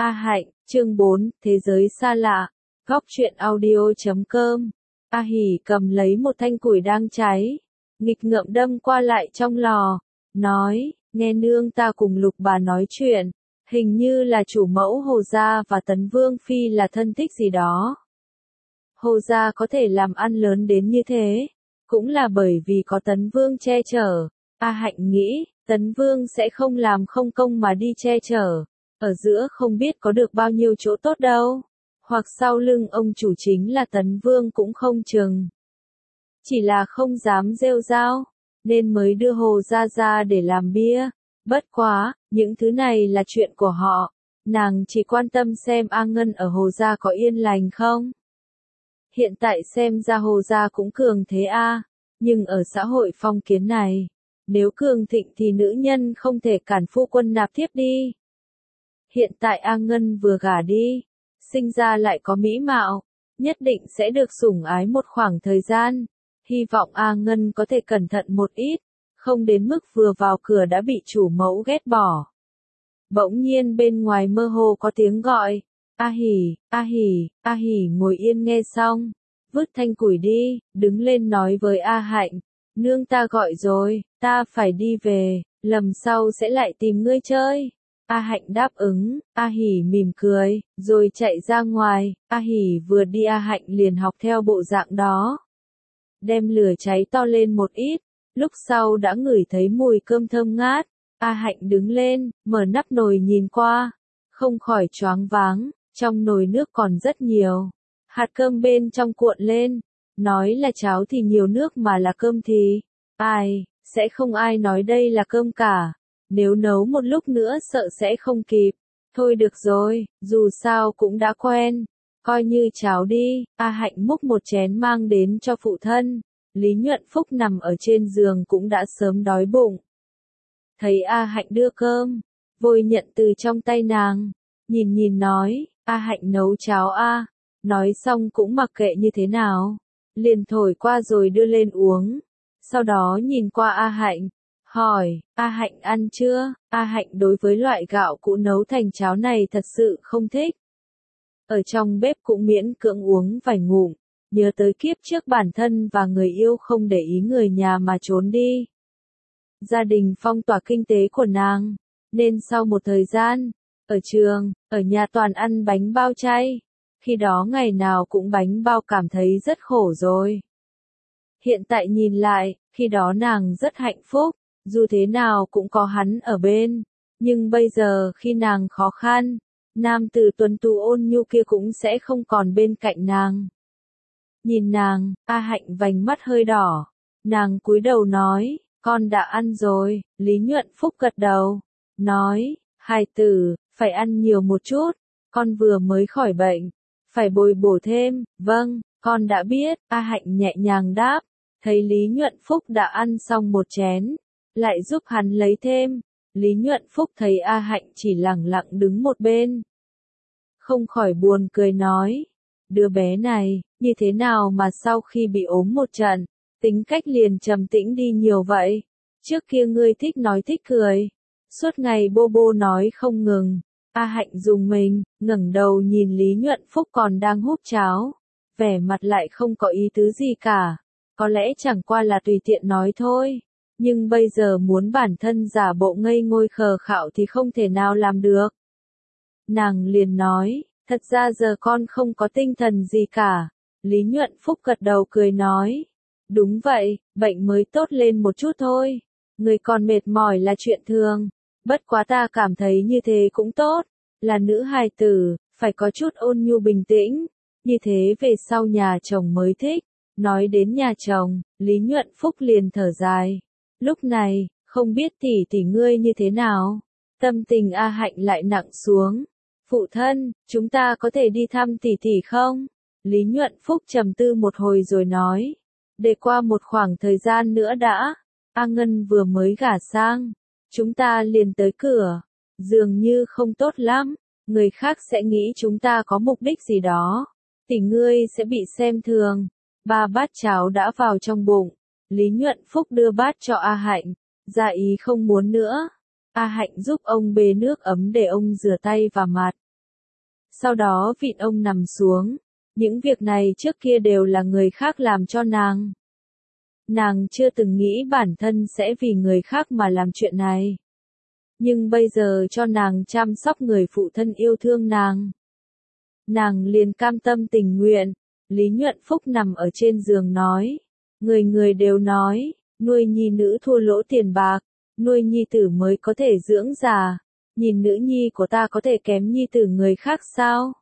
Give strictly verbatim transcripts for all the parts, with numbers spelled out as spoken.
A Hạnh, chương bốn, Thế giới xa lạ, góc truyện audio.com. A Hỉ cầm lấy một thanh củi đang cháy, nghịch ngợm đâm qua lại trong lò, nói, nghe nương ta cùng Lục bà nói chuyện, hình như là chủ mẫu Hồ gia và Tấn Vương Phi là thân thích gì đó. Hồ gia có thể làm ăn lớn đến như thế, cũng là bởi vì có Tấn Vương che chở. A Hạnh nghĩ, Tấn Vương sẽ không làm không công mà đi che chở, ở giữa không biết có được bao nhiêu chỗ tốt đâu, hoặc sau lưng ông chủ chính là Tấn Vương cũng không chừng. Chỉ là không dám rêu rao, nên mới đưa Hồ gia ra để làm bia. Bất quá, những thứ này là chuyện của họ, nàng chỉ quan tâm xem A Ngân ở Hồ gia có yên lành không. Hiện tại xem ra Hồ gia cũng cường thế a, nhưng ở xã hội phong kiến này, nếu cường thịnh thì nữ nhân không thể cản phu quân nạp thiếp đi. Hiện tại A Ngân vừa gả đi, sinh ra lại có mỹ mạo, nhất định sẽ được sủng ái một khoảng thời gian. Hy vọng A Ngân có thể cẩn thận một ít, không đến mức vừa vào cửa đã bị chủ mẫu ghét bỏ. Bỗng nhiên bên ngoài mơ hồ có tiếng gọi, A Hỉ, A Hỉ, A Hỉ ngồi yên nghe xong, vứt thanh củi đi, đứng lên nói với A Hạnh, nương ta gọi rồi, ta phải đi về, lần sau sẽ lại tìm ngươi chơi. A Hạnh đáp ứng, A Hỉ mỉm cười, rồi chạy ra ngoài. A Hỉ vừa đi A Hạnh liền học theo bộ dạng đó. Đem lửa cháy to lên một ít, lúc sau đã ngửi thấy mùi cơm thơm ngát. A Hạnh đứng lên, mở nắp nồi nhìn qua, không khỏi choáng váng, trong nồi nước còn rất nhiều. Hạt cơm bên trong cuộn lên, nói là cháo thì nhiều nước mà là cơm thì, ai, sẽ không ai nói đây là cơm cả. Nếu nấu một lúc nữa sợ sẽ không kịp. Thôi được rồi, dù sao cũng đã quen. Coi như cháo đi. A Hạnh múc một chén mang đến cho phụ thân. Lý Nhuận Phúc nằm ở trên giường cũng đã sớm đói bụng. Thấy A Hạnh đưa cơm, vội nhận từ trong tay nàng. Nhìn nhìn nói, A Hạnh nấu cháo a. Nói xong cũng mặc kệ như thế nào. Liền thổi qua rồi đưa lên uống. Sau đó nhìn qua A Hạnh. Hỏi, A Hạnh ăn chưa? A Hạnh đối với loại gạo cũ nấu thành cháo này thật sự không thích. Ở trong bếp cũng miễn cưỡng uống vài ngụm, nhớ tới kiếp trước bản thân và người yêu không để ý người nhà mà trốn đi. Gia đình phong tỏa kinh tế của nàng, nên sau một thời gian, ở trường, ở nhà toàn ăn bánh bao chay, khi đó ngày nào cũng bánh bao cảm thấy rất khổ rồi. Hiện tại nhìn lại, khi đó nàng rất hạnh phúc. Dù thế nào cũng có hắn ở bên, nhưng bây giờ khi nàng khó khăn, nam tử tuấn tú ôn nhu kia cũng sẽ không còn bên cạnh nàng. Nhìn nàng, A Hạnh vành mắt hơi đỏ, nàng cúi đầu nói, con đã ăn rồi. Lý Nhuận Phúc gật đầu, nói, hài tử, phải ăn nhiều một chút, con vừa mới khỏi bệnh, phải bồi bổ thêm. Vâng, con đã biết. A Hạnh nhẹ nhàng đáp, thấy Lý Nhuận Phúc đã ăn xong một chén, lại giúp hắn lấy thêm. Lý Nhuận Phúc thấy A Hạnh chỉ lẳng lặng đứng một bên, không khỏi buồn cười nói, đứa bé này, như thế nào mà sau khi bị ốm một trận, tính cách liền trầm tĩnh đi nhiều vậy. Trước kia ngươi thích nói thích cười, suốt ngày bô bô nói không ngừng. A Hạnh dùng mình, ngẩng đầu nhìn Lý Nhuận Phúc còn đang húp cháo, vẻ mặt lại không có ý tứ gì cả, có lẽ chẳng qua là tùy tiện nói thôi. Nhưng bây giờ muốn bản thân giả bộ ngây ngôi khờ khạo thì không thể nào làm được. Nàng liền nói, thật ra giờ con không có tinh thần gì cả. Lý Nhuận Phúc gật đầu cười nói, đúng vậy, bệnh mới tốt lên một chút thôi. Người còn mệt mỏi là chuyện thường, bất quá ta cảm thấy như thế cũng tốt, là nữ hài tử, phải có chút ôn nhu bình tĩnh, như thế về sau nhà chồng mới thích. Nói đến nhà chồng, Lý Nhuận Phúc liền thở dài. Lúc này, không biết tỷ tỷ ngươi như thế nào? Tâm tình A Hạnh lại nặng xuống. Phụ thân, chúng ta có thể đi thăm tỷ tỷ không? Lý Nhuận Phúc trầm tư một hồi rồi nói. Để qua một khoảng thời gian nữa đã. A Ngân vừa mới gả sang. Chúng ta liền tới cửa. Dường như không tốt lắm. Người khác sẽ nghĩ chúng ta có mục đích gì đó. Tỷ ngươi sẽ bị xem thường. Ba bát cháo đã vào trong bụng. Lý Nhuận Phúc đưa bát cho A Hạnh, ra ý không muốn nữa. A Hạnh giúp ông bê nước ấm để ông rửa tay và mặt. sau đó vịn ông nằm xuống. Những việc này trước kia đều là người khác làm cho nàng. Nàng chưa từng nghĩ bản thân sẽ vì người khác mà làm chuyện này. Nhưng bây giờ cho nàng chăm sóc người phụ thân yêu thương nàng. Nàng liền cam tâm tình nguyện. Lý Nhuận Phúc nằm ở trên giường nói. Người người đều nói, nuôi nhi nữ thua lỗ tiền bạc, nuôi nhi tử mới có thể dưỡng già. Nhìn nữ nhi của ta có thể kém nhi tử người khác sao?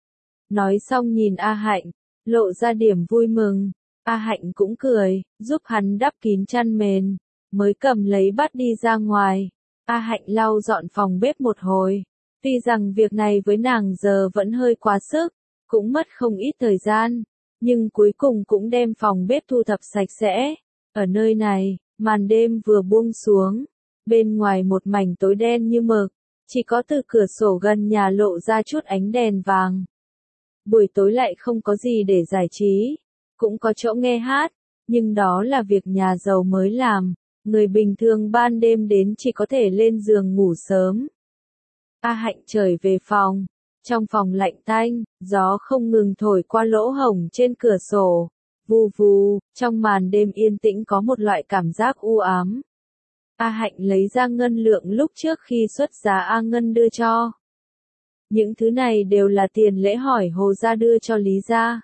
Nói xong nhìn A Hạnh, lộ ra điểm vui mừng. A Hạnh cũng cười, giúp hắn đắp kín chăn mền, mới cầm lấy bát đi ra ngoài. A Hạnh lau dọn phòng bếp một hồi. Tuy rằng việc này với nàng giờ vẫn hơi quá sức, cũng mất không ít thời gian, nhưng cuối cùng cũng đem phòng bếp thu thập sạch sẽ. Ở nơi này, màn đêm vừa buông xuống, bên ngoài một mảnh tối đen như mực, chỉ có từ cửa sổ gần nhà lộ ra chút ánh đèn vàng. Buổi tối lại không có gì để giải trí, cũng có chỗ nghe hát, nhưng đó là việc nhà giàu mới làm, người bình thường ban đêm đến chỉ có thể lên giường ngủ sớm. A Hạnh trở về phòng, trong phòng lạnh tanh, gió không ngừng thổi qua lỗ hổng trên cửa sổ, vù vù, trong màn đêm yên tĩnh có một loại cảm giác u ám. A Hạnh lấy ra ngân lượng lúc trước khi xuất giá A Ngân đưa cho. Những thứ này đều là tiền lễ hỏi Hồ gia đưa cho Lý gia.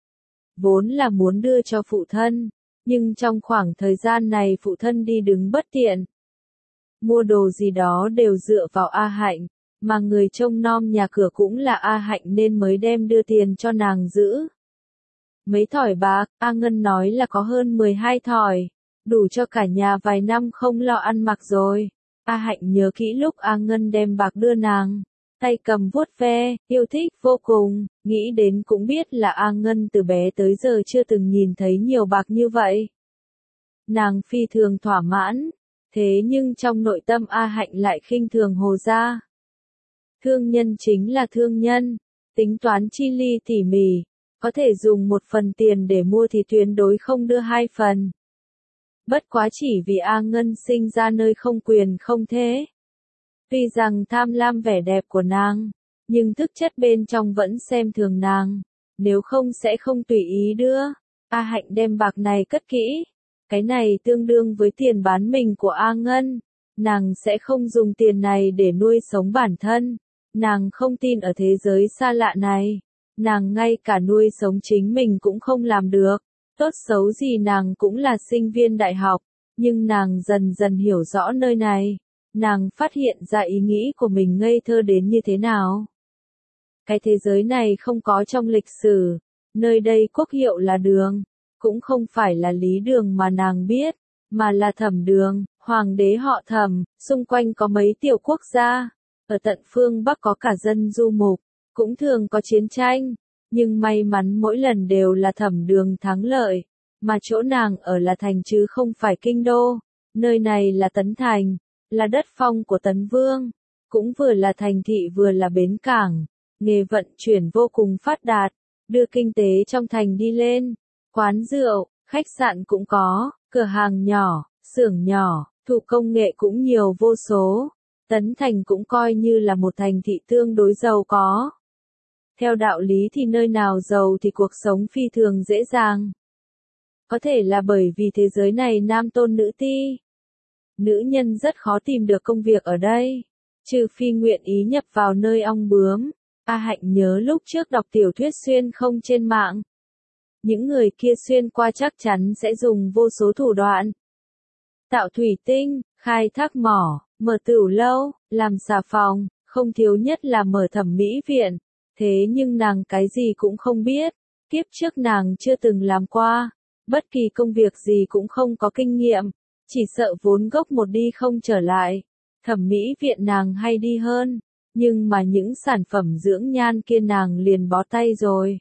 Vốn là muốn đưa cho phụ thân, nhưng trong khoảng thời gian này phụ thân đi đứng bất tiện. Mua đồ gì đó đều dựa vào A Hạnh, mà người trông nom nhà cửa cũng là A Hạnh nên mới đem đưa tiền cho nàng giữ. Mấy thỏi bạc, A Ngân nói là có hơn mười hai thỏi, đủ cho cả nhà vài năm không lo ăn mặc rồi. A Hạnh nhớ kỹ lúc A Ngân đem bạc đưa nàng, tay cầm vuốt ve, yêu thích vô cùng, nghĩ đến cũng biết là A Ngân từ bé tới giờ chưa từng nhìn thấy nhiều bạc như vậy. Nàng phi thường thỏa mãn, thế nhưng trong nội tâm A Hạnh lại khinh thường Hồ gia. Thương nhân chính là thương nhân, tính toán chi ly tỉ mỉ, có thể dùng một phần tiền để mua thì tuyệt đối không đưa hai phần. Bất quá chỉ vì A Ngân sinh ra nơi không quyền không thế. Tuy rằng tham lam vẻ đẹp của nàng, nhưng thực chất bên trong vẫn xem thường nàng, nếu không sẽ không tùy ý đưa. A Hạnh đem bạc này cất kỹ, cái này tương đương với tiền bán mình của A Ngân, nàng sẽ không dùng tiền này để nuôi sống bản thân, nàng không tin ở thế giới xa lạ này, nàng ngay cả nuôi sống chính mình cũng không làm được, tốt xấu gì nàng cũng là sinh viên đại học, nhưng nàng dần dần hiểu rõ nơi này. Nàng phát hiện ra ý nghĩ của mình ngây thơ đến như thế nào. Cái thế giới này không có trong lịch sử, nơi đây quốc hiệu là Đường, cũng không phải là Lý Đường mà nàng biết, mà là Thẩm Đường, hoàng đế họ Thẩm, xung quanh có mấy tiểu quốc gia, ở tận phương Bắc có cả dân du mục, cũng thường có chiến tranh, nhưng may mắn mỗi lần đều là Thẩm Đường thắng lợi, mà chỗ nàng ở là thành chứ không phải kinh đô, nơi này là Tấn Thành. Là đất phong của Tấn Vương, cũng vừa là thành thị vừa là bến cảng, nghề vận chuyển vô cùng phát đạt, đưa kinh tế trong thành đi lên, quán rượu, khách sạn cũng có, cửa hàng nhỏ, xưởng nhỏ, thủ công nghệ cũng nhiều vô số, Tấn Thành cũng coi như là một thành thị tương đối giàu có. Theo đạo lý thì nơi nào giàu thì cuộc sống phi thường dễ dàng. Có thể là bởi vì thế giới này nam tôn nữ ti. Nữ nhân rất khó tìm được công việc ở đây, trừ phi nguyện ý nhập vào nơi ong bướm. A Hạnh nhớ lúc trước đọc tiểu thuyết xuyên không trên mạng. Những người kia xuyên qua chắc chắn sẽ dùng vô số thủ đoạn. Tạo thủy tinh, khai thác mỏ, mở tửu lâu, làm xà phòng, không thiếu nhất là mở thẩm mỹ viện. Thế nhưng nàng cái gì cũng không biết, kiếp trước nàng chưa từng làm qua, bất kỳ công việc gì cũng không có kinh nghiệm. Chỉ sợ vốn gốc một đi không trở lại, thẩm mỹ viện nàng hay đi hơn, nhưng mà những sản phẩm dưỡng nhan kia nàng liền bó tay rồi.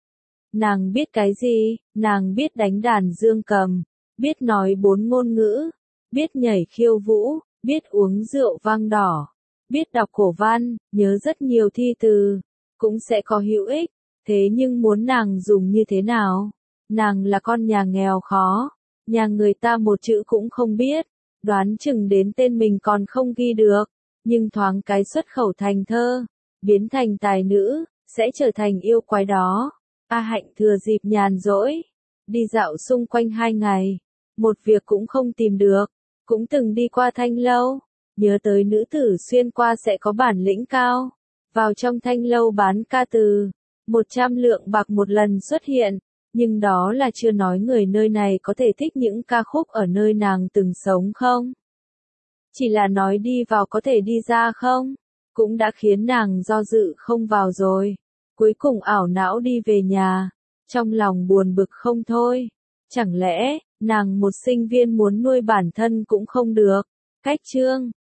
Nàng biết cái gì? Nàng biết đánh đàn dương cầm, biết nói bốn ngôn ngữ, biết nhảy khiêu vũ, biết uống rượu vang đỏ, biết đọc cổ văn, nhớ rất nhiều thi từ, cũng sẽ có hữu ích, thế nhưng muốn nàng dùng như thế nào? Nàng là con nhà nghèo khó. Nhà người ta một chữ cũng không biết, đoán chừng đến tên mình còn không ghi được, nhưng thoáng cái xuất khẩu thành thơ, biến thành tài nữ, sẽ trở thành yêu quái đó. A Hạnh thừa dịp nhàn rỗi, đi dạo xung quanh hai ngày, một việc cũng không tìm được, cũng từng đi qua thanh lâu, nhớ tới nữ tử xuyên qua sẽ có bản lĩnh cao, vào trong thanh lâu bán ca từ, một trăm lượng bạc một lần xuất hiện, nhưng đó là chưa nói người nơi này có thể thích những ca khúc ở nơi nàng từng sống không? Chỉ là nói đi vào có thể đi ra không? Cũng đã khiến nàng do dự không vào rồi. Cuối cùng ảo não đi về nhà, trong lòng buồn bực không thôi. Chẳng lẽ, nàng một sinh viên muốn nuôi bản thân cũng không được? Cách chương